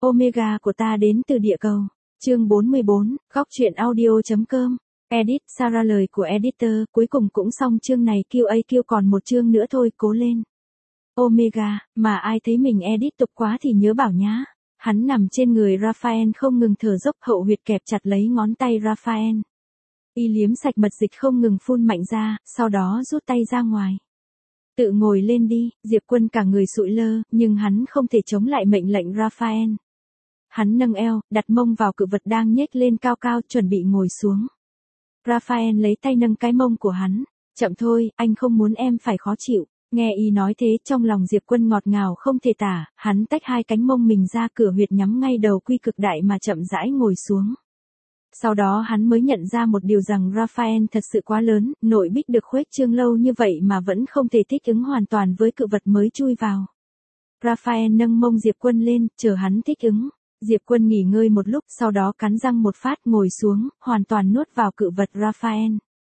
Omega của ta đến từ địa cầu. Chương 44, góc truyện audio.com. Edit, Sarah lời của editor, cuối cùng cũng xong chương này, QA còn một chương nữa thôi, cố lên. Omega, mà ai thấy mình edit tục quá thì nhớ bảo nhá. Hắn nằm trên người Raphael không ngừng thở dốc, hậu huyệt kẹp chặt lấy ngón tay Raphael. Y liếm sạch mật dịch không ngừng phun mạnh ra, sau đó rút tay ra ngoài. Tự ngồi lên đi, Diệp Quân cả người sụi lơ, nhưng hắn không thể chống lại mệnh lệnh Raphael. Hắn nâng eo, đặt mông vào cự vật đang nhếch lên cao cao, chuẩn bị ngồi xuống. Raphael lấy tay nâng cái mông của hắn. Chậm thôi, anh không muốn em phải khó chịu. Nghe y nói thế, trong lòng Diệp Quân ngọt ngào không thể tả, hắn tách hai cánh mông mình ra, cửa huyệt nhắm ngay đầu quy cực đại mà chậm rãi ngồi xuống. Sau đó hắn mới nhận ra một điều rằng Raphael thật sự quá lớn, nội bích được khuếch trương lâu như vậy mà vẫn không thể thích ứng hoàn toàn với cự vật mới chui vào. Raphael nâng mông Diệp Quân lên, chờ hắn thích ứng. Diệp Quân nghỉ ngơi một lúc, sau đó cắn răng một phát ngồi xuống, hoàn toàn nuốt vào cự vật Raphael.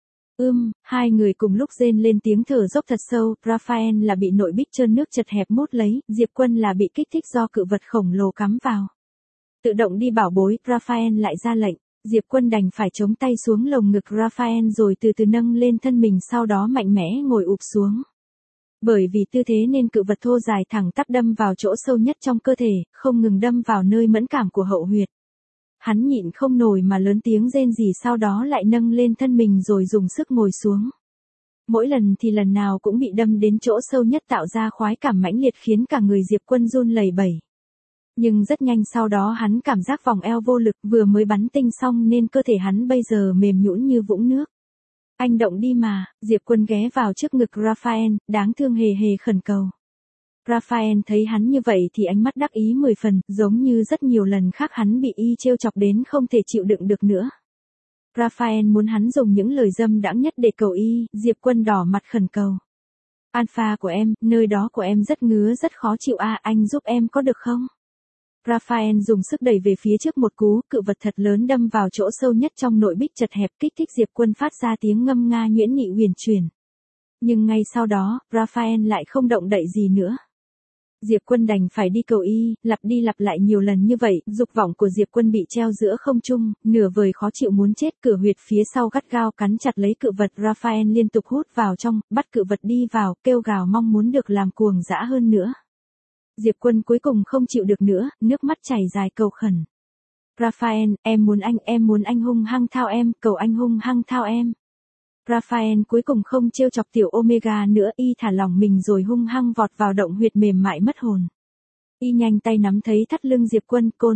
Hai người cùng lúc rên lên tiếng thở dốc thật sâu, Raphael là bị nội bích trơn nước chật hẹp mút lấy, Diệp Quân là bị kích thích do cự vật khổng lồ cắm vào. Tự động đi bảo bối, Raphael lại ra lệnh, Diệp Quân đành phải chống tay xuống lồng ngực Raphael rồi từ từ nâng lên thân mình, sau đó mạnh mẽ ngồi ụp xuống. Bởi vì tư thế nên cự vật thô dài thẳng tắp đâm vào chỗ sâu nhất trong cơ thể, không ngừng đâm vào nơi mẫn cảm của hậu huyệt. Hắn nhịn không nổi mà lớn tiếng rên rỉ, sau đó lại nâng lên thân mình rồi dùng sức ngồi xuống. Mỗi lần thì lần nào cũng bị đâm đến chỗ sâu nhất, tạo ra khoái cảm mãnh liệt khiến cả người Diệp Quân run lẩy bẩy. Nhưng rất nhanh sau đó hắn cảm giác vòng eo vô lực, vừa mới bắn tinh xong nên cơ thể hắn bây giờ mềm nhũn như vũng nước. Anh động đi mà, Diệp Quân ghé vào trước ngực Raphael, đáng thương hề hề khẩn cầu. Raphael thấy hắn như vậy thì ánh mắt đắc ý 10 phần, giống như rất nhiều lần khác hắn bị y trêu chọc đến không thể chịu đựng được nữa. Raphael muốn hắn dùng những lời dâm đãng nhất để cầu y, Diệp Quân đỏ mặt khẩn cầu. Alpha của em, nơi đó của em rất ngứa rất khó chịu anh giúp em có được không? Raphael dùng sức đẩy về phía trước một cú, cự vật thật lớn đâm vào chỗ sâu nhất trong nội bích chật hẹp, kích thích Diệp Quân phát ra tiếng ngâm nga nhuyễn nhị huyền chuyển. Nhưng ngay sau đó, Raphael lại không động đậy gì nữa. Diệp Quân đành phải đi cầu y, lặp đi lặp lại nhiều lần như vậy, dục vọng của Diệp Quân bị treo giữa không trung, nửa vời khó chịu muốn chết, cửa huyệt phía sau gắt gao cắn chặt lấy cự vật, Raphael liên tục hút vào trong, bắt cự vật đi vào, kêu gào mong muốn được làm cuồng dã hơn nữa. Diệp Quân cuối cùng không chịu được nữa, nước mắt chảy dài cầu khẩn. Raphael, em muốn anh hung hăng thao em, cầu anh hung hăng thao em. Raphael cuối cùng không trêu chọc tiểu Omega nữa, y thả lỏng mình rồi hung hăng vọt vào động huyệt mềm mại mất hồn. Y nhanh tay nắm thấy thắt lưng Diệp Quân, côn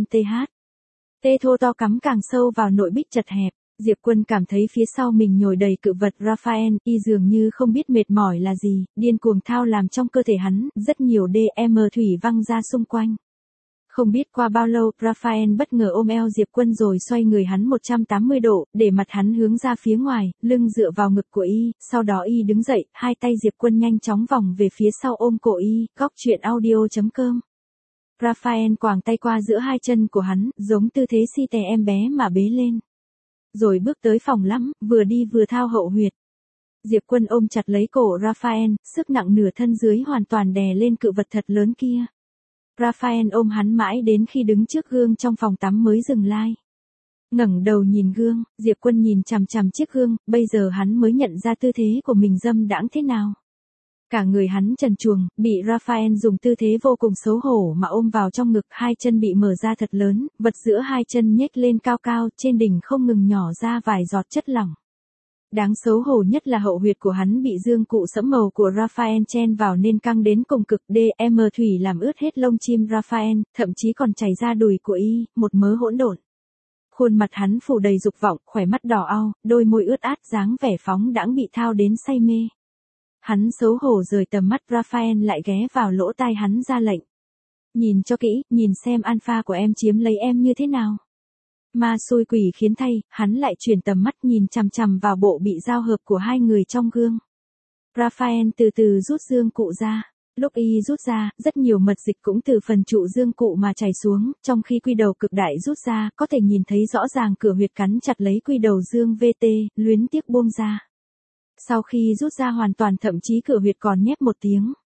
tê thô to cắm càng sâu vào nội bích chật hẹp. Diệp Quân cảm thấy phía sau mình nhồi đầy cự vật Raphael, y dường như không biết mệt mỏi là gì, điên cuồng thao làm trong cơ thể hắn, rất nhiều DM thủy văng ra xung quanh. Không biết qua bao lâu, Raphael bất ngờ ôm eo Diệp Quân rồi xoay người hắn 180 độ, để mặt hắn hướng ra phía ngoài, lưng dựa vào ngực của y, sau đó y đứng dậy, hai tay Diệp Quân nhanh chóng vòng về phía sau ôm cổ y, góc truyện audio.com. Raphael quàng tay qua giữa hai chân của hắn, giống tư thế si tè em bé mà bế lên. Rồi bước tới phòng lắm, vừa đi vừa thao hậu huyệt. Diệp Quân ôm chặt lấy cổ Raphael, sức nặng nửa thân dưới hoàn toàn đè lên cự vật thật lớn kia. Raphael ôm hắn mãi đến khi đứng trước gương trong phòng tắm mới dừng lại. Ngẩng đầu nhìn gương, Diệp Quân nhìn chằm chằm chiếc gương, bây giờ hắn mới nhận ra tư thế của mình dâm đãng thế nào. Cả người hắn trần truồng, bị Raphael dùng tư thế vô cùng xấu hổ mà ôm vào trong ngực, hai chân bị mở ra thật lớn, vật giữa hai chân nhếch lên cao cao, trên đỉnh không ngừng nhỏ ra vài giọt chất lỏng. Đáng xấu hổ nhất là hậu huyệt của hắn bị dương cụ sẫm màu của Raphael chen vào nên căng đến cùng cực, DM thủy làm ướt hết lông chim Raphael, thậm chí còn chảy ra đùi của y, một mớ hỗn độn. Khuôn mặt hắn phủ đầy dục vọng, khóe mắt đỏ au, đôi môi ướt át, dáng vẻ phóng đãng bị thao đến say mê. Hắn xấu hổ rời tầm mắt, Raphael lại ghé vào lỗ tai hắn ra lệnh. Nhìn cho kỹ, nhìn xem alpha của em chiếm lấy em như thế nào. Ma xui quỷ khiến thay, hắn lại chuyển tầm mắt nhìn chằm chằm vào bộ bị giao hợp của hai người trong gương. Raphael từ từ rút dương cụ ra. Lúc y rút ra, rất nhiều mật dịch cũng từ phần trụ dương cụ mà chảy xuống, trong khi quy đầu cực đại rút ra, có thể nhìn thấy rõ ràng cửa huyệt cắn chặt lấy quy đầu dương VT, luyến tiếc buông ra. Sau khi rút ra hoàn toàn, thậm chí cửa huyệt còn nhép một tiếng.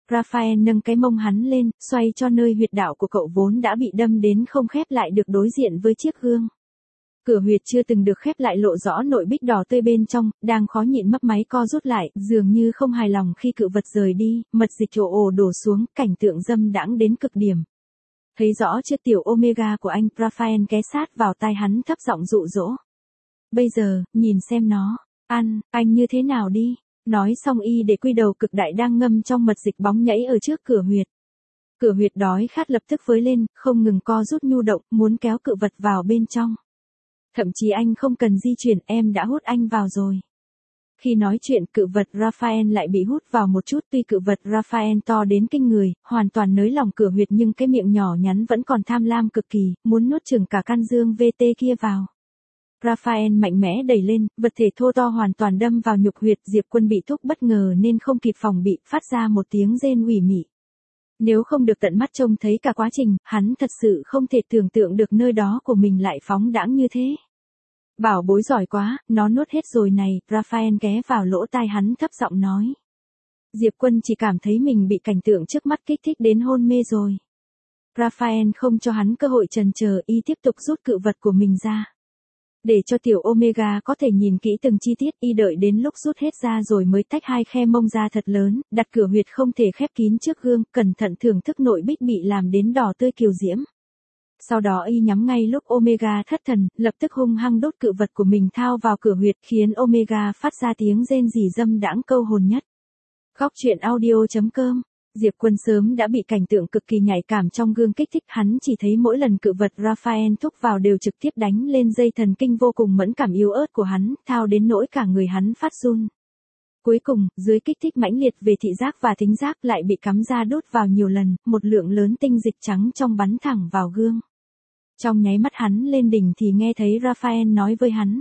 Raphael nâng cái mông hắn lên, xoay cho nơi huyệt đạo của cậu vốn đã bị đâm đến không khép lại được đối diện với chiếc gương. Cửa huyệt chưa từng được khép lại lộ rõ nội bích đỏ tươi bên trong, đang khó nhịn mấp máy co rút lại, dường như không hài lòng khi cự vật rời đi, mật dịch ồ đổ xuống, cảnh tượng dâm đãng đến cực điểm. Thấy rõ chiếc tiểu Omega của anh, Raphael ghé sát vào tai hắn thấp giọng dụ dỗ. Bây giờ, nhìn xem nó, anh như thế nào đi. Nói xong y để quy đầu cực đại đang ngâm trong mật dịch bóng nhảy ở trước cửa huyệt. Cửa huyệt đói khát lập tức với lên, không ngừng co rút nhu động, muốn kéo cự vật vào bên trong. Thậm chí anh không cần di chuyển, em đã hút anh vào rồi. Khi nói chuyện, cự vật Raphael lại bị hút vào một chút, tuy cự vật Raphael to đến kinh người, hoàn toàn nới lỏng cửa huyệt nhưng cái miệng nhỏ nhắn vẫn còn tham lam cực kỳ, muốn nuốt chửng cả căn dương VT kia vào. Raphael mạnh mẽ đẩy lên, vật thể thô to hoàn toàn đâm vào nhục huyệt, Diệp Quân bị thúc bất ngờ nên không kịp phòng bị, phát ra một tiếng rên ủy mị. Nếu không được tận mắt trông thấy cả quá trình, hắn thật sự không thể tưởng tượng được nơi đó của mình lại phóng đãng như thế. Bảo bối giỏi quá, nó nuốt hết rồi này, Raphael ghé vào lỗ tai hắn thấp giọng nói. Diệp Quân chỉ cảm thấy mình bị cảnh tượng trước mắt kích thích đến hôn mê rồi. Raphael không cho hắn cơ hội chần chờ, y tiếp tục rút cự vật của mình ra. Để cho tiểu Omega có thể nhìn kỹ từng chi tiết, y đợi đến lúc rút hết ra rồi mới tách hai khe mông ra thật lớn, đặt cửa huyệt không thể khép kín trước gương, cẩn thận thưởng thức nội bích bị làm đến đỏ tươi kiều diễm. Sau đó y nhắm ngay lúc Omega thất thần, lập tức hung hăng đốt cự vật của mình thao vào cửa huyệt, khiến Omega phát ra tiếng rên rỉ dâm đãng câu hồn nhất. Góc truyện audio.com. Diệp Quân sớm đã bị cảnh tượng cực kỳ nhạy cảm trong gương kích thích, hắn chỉ thấy mỗi lần cự vật Raphael thúc vào đều trực tiếp đánh lên dây thần kinh vô cùng mẫn cảm yếu ớt của hắn, thao đến nỗi cả người hắn phát run. Cuối cùng, dưới kích thích mãnh liệt về thị giác và thính giác lại bị cắm ra đốt vào nhiều lần, một lượng lớn tinh dịch trắng trong bắn thẳng vào gương. Trong nháy mắt hắn lên đỉnh thì nghe thấy Raphael nói với hắn.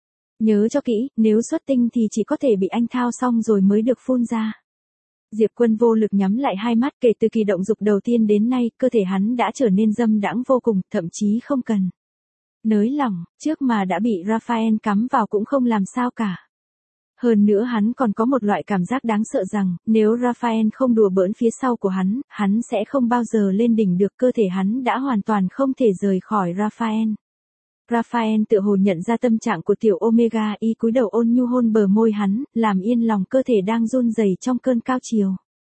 Nhớ cho kỹ, nếu xuất tinh thì chỉ có thể bị anh thao xong rồi mới được phun ra. Diệp Quân vô lực nhắm lại hai mắt, kể từ kỳ động dục đầu tiên đến nay, cơ thể hắn đã trở nên dâm đãng vô cùng, thậm chí không cần nới lỏng, trước mà đã bị Raphael cắm vào cũng không làm sao cả. Hơn nữa hắn còn có một loại cảm giác đáng sợ rằng, nếu Raphael không đùa bỡn phía sau của hắn sẽ không bao giờ lên đỉnh được, cơ thể hắn đã hoàn toàn không thể rời khỏi Raphael. Raphael tự hồ nhận ra tâm trạng của tiểu Omega, y cúi đầu ôn nhu hôn bờ môi hắn, làm yên lòng cơ thể đang run rẩy trong cơn cao chiều.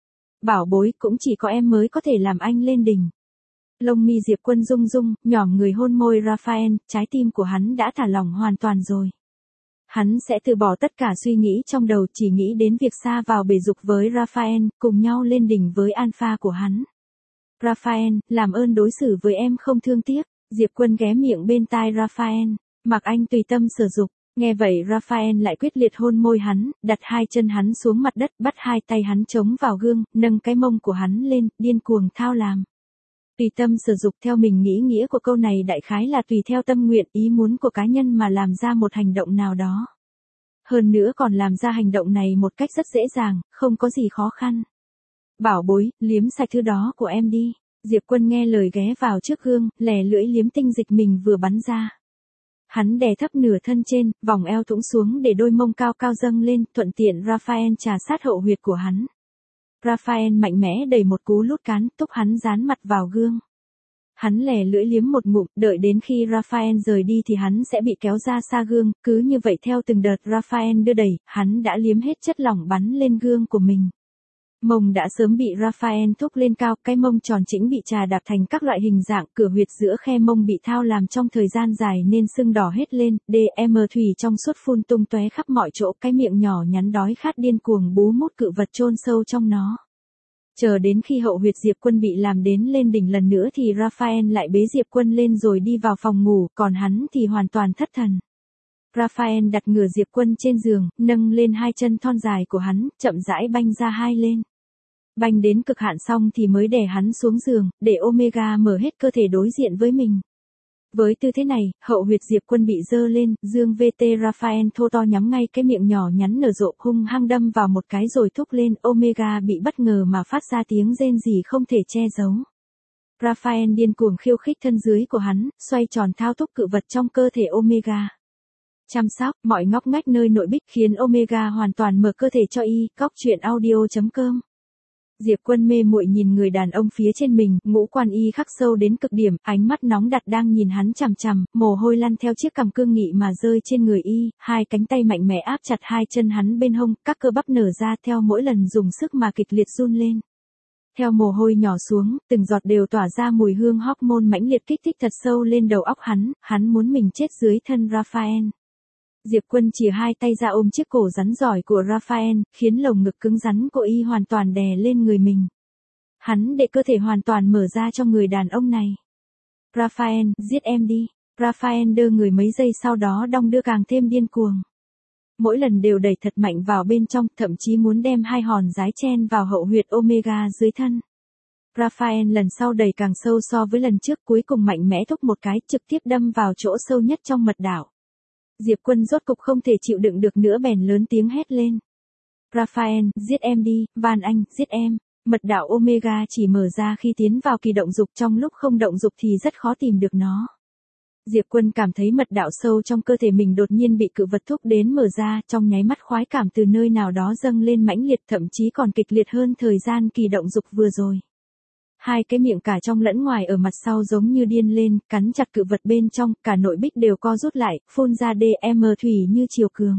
Bảo bối, cũng chỉ có em mới có thể làm anh lên đỉnh. Lông mi Diệp Quân rung rung, nhỏm người hôn môi Raphael, trái tim của hắn đã thả lỏng hoàn toàn rồi. Hắn sẽ từ bỏ tất cả suy nghĩ trong đầu, chỉ nghĩ đến việc sa vào bể dục với Raphael, cùng nhau lên đỉnh với alpha của hắn. Raphael, làm ơn đối xử với em không thương tiếc. Diệp Quân ghé miệng bên tai Raphael, mặc anh tùy tâm sử dụng. Nghe vậy Raphael lại quyết liệt hôn môi hắn, đặt hai chân hắn xuống mặt đất, bắt hai tay hắn chống vào gương, nâng cái mông của hắn lên, điên cuồng thao làm. Tùy tâm sử dụng, theo mình nghĩ nghĩa của câu này đại khái là tùy theo tâm nguyện, ý muốn của cá nhân mà làm ra một hành động nào đó. Hơn nữa còn làm ra hành động này một cách rất dễ dàng, không có gì khó khăn. Bảo bối, liếm sạch thứ đó của em đi. Diệp Quân nghe lời ghé vào trước gương, lè lưỡi liếm tinh dịch mình vừa bắn ra. Hắn đè thấp nửa thân trên, vòng eo thũng xuống để đôi mông cao cao dâng lên, thuận tiện Raphael trà sát hậu huyệt của hắn. Raphael mạnh mẽ đẩy một cú lút cán, thúc hắn dán mặt vào gương. Hắn lè lưỡi liếm một ngụm, đợi đến khi Raphael rời đi thì hắn sẽ bị kéo ra xa gương, cứ như vậy theo từng đợt Raphael đưa đẩy, hắn đã liếm hết chất lỏng bắn lên gương của mình. Mông đã sớm bị Raphael thúc lên cao, cái mông tròn chỉnh bị trà đạp thành các loại hình dạng, cửa huyệt giữa khe mông bị thao làm trong thời gian dài nên sưng đỏ hết lên, DM thủy trong suốt phun tung tóe khắp mọi chỗ, cái miệng nhỏ nhắn đói khát điên cuồng bú mút cự vật chôn sâu trong nó. Chờ đến khi hậu huyệt Diệp Quân bị làm đến lên đỉnh lần nữa thì Raphael lại bế Diệp Quân lên rồi đi vào phòng ngủ, còn hắn thì hoàn toàn thất thần. Raphael đặt ngửa Diệp Quân trên giường, nâng lên hai chân thon dài của hắn, chậm rãi banh ra hai lên. Banh đến cực hạn xong thì mới đè hắn xuống giường, để Omega mở hết cơ thể đối diện với mình. Với tư thế này, hậu huyệt Diệp Quân bị dơ lên, dương VT Raphael thô to nhắm ngay cái miệng nhỏ nhắn nở rộ, hung hăng đâm vào một cái rồi thúc lên, Omega bị bất ngờ mà phát ra tiếng rên rỉ không thể che giấu. Raphael điên cuồng khiêu khích thân dưới của hắn, xoay tròn thao túc cự vật trong cơ thể Omega. Chăm sóc mọi ngóc ngách nơi nội bích khiến Omega hoàn toàn mở cơ thể cho y. Góc truyện audio.com Diệp Quân mê muội nhìn người đàn ông phía trên mình, ngũ quan y khắc sâu đến cực điểm, ánh mắt nóng đặt đang nhìn hắn chằm chằm, mồ hôi lăn theo chiếc cằm cương nghị mà rơi trên người y, hai cánh tay mạnh mẽ áp chặt hai chân hắn bên hông, các cơ bắp nở ra theo mỗi lần dùng sức mà kịch liệt run lên. Theo mồ hôi nhỏ xuống, từng giọt đều tỏa ra mùi hương hormone mãnh liệt kích thích thật sâu lên đầu óc hắn muốn mình chết dưới thân Raphael. Diệp Quân chìa hai tay ra ôm chiếc cổ rắn giỏi của Raphael, khiến lồng ngực cứng rắn của y hoàn toàn đè lên người mình. Hắn để cơ thể hoàn toàn mở ra cho người đàn ông này. Raphael, giết em đi. Raphael đơ người mấy giây sau đó đong đưa càng thêm điên cuồng. Mỗi lần đều đẩy thật mạnh vào bên trong, thậm chí muốn đem hai hòn giái chen vào hậu huyệt omega dưới thân. Raphael lần sau đẩy càng sâu so với lần trước, cuối cùng mạnh mẽ thúc một cái, trực tiếp đâm vào chỗ sâu nhất trong mật đảo. Diệp Quân rốt cục không thể chịu đựng được nữa bèn lớn tiếng hét lên. Raphael, giết em đi, van anh, giết em. Mật đảo omega chỉ mở ra khi tiến vào kỳ động dục, trong lúc không động dục thì rất khó tìm được nó. Diệp Quân cảm thấy mật đạo sâu trong cơ thể mình đột nhiên bị cự vật thúc đến mở ra, trong nháy mắt khoái cảm từ nơi nào đó dâng lên mãnh liệt, thậm chí còn kịch liệt hơn thời gian kỳ động dục vừa rồi. Hai cái miệng cả trong lẫn ngoài ở mặt sau giống như điên lên, cắn chặt cự vật bên trong, cả nội bích đều co rút lại, phun ra DM thủy như triều cường.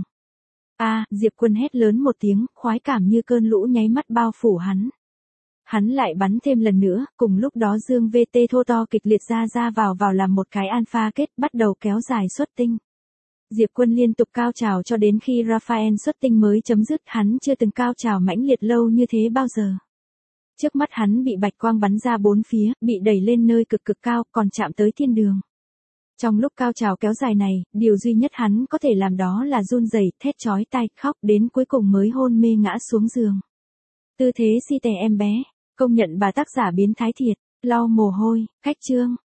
Diệp Quân hét lớn một tiếng, khoái cảm như cơn lũ nháy mắt bao phủ hắn. Hắn lại bắn thêm lần nữa, cùng lúc đó dương VT thô to kịch liệt ra vào làm một cái alpha kết, bắt đầu kéo dài xuất tinh. Diệp Quân liên tục cao trào cho đến khi Raphael xuất tinh mới chấm dứt, hắn chưa từng cao trào mãnh liệt lâu như thế bao giờ. Trước mắt hắn bị bạch quang bắn ra bốn phía, bị đẩy lên nơi cực cao, còn chạm tới thiên đường. Trong lúc cao trào kéo dài này, điều duy nhất hắn có thể làm đó là run rẩy, thét chói tai, khóc, đến cuối cùng mới hôn mê ngã xuống giường. Tư thế si tè em bé, công nhận bà tác giả biến thái thiệt, lau mồ hôi, cách chương.